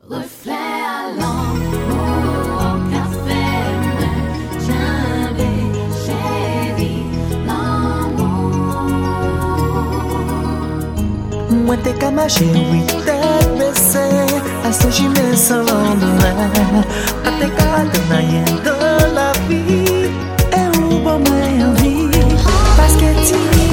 Reflet à l'amour, café, j'avais chéri l'amour. Moi t'es comme ma chérie, tête baissée, à ce j'y mets sans lendemain. Pas t'es qu'à te naïe de la vie, et où bon moi envie, parce que tu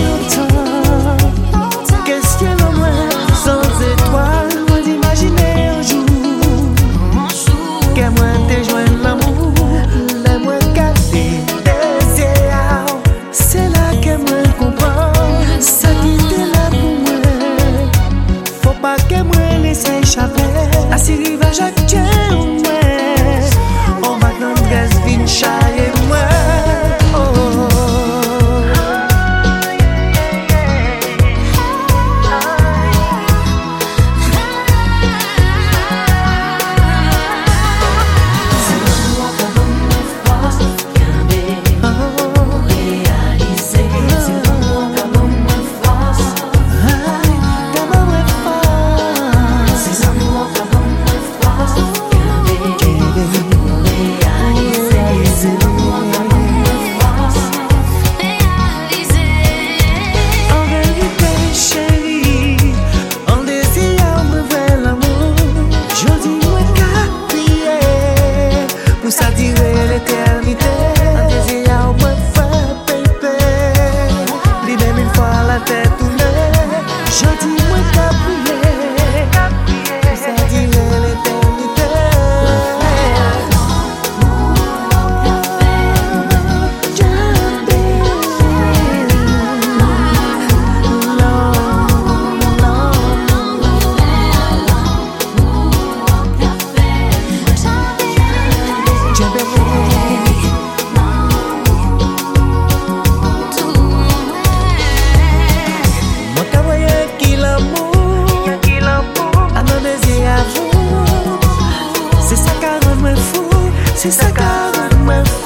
autant, qu'est-ce qu'il y a moi sans étoiles, moi d'imaginer un jour, que moi te joindre l'amour, le moi garder des yeux, c'est là que moi comprends, ça qui t'est là pour moi, faut pas que moi laisse échapper, à si rivage à Dieu, on va dans le gaz vin chailler moi. Ça dirait l'éternité. Un désir à moi faire pépé. L'idée mille fois la tête tournée. Je dis moi qu'à prier. Ça dirait l'éternité. C'est ça qui rend moi fou, c'est ça qui rend moi fou.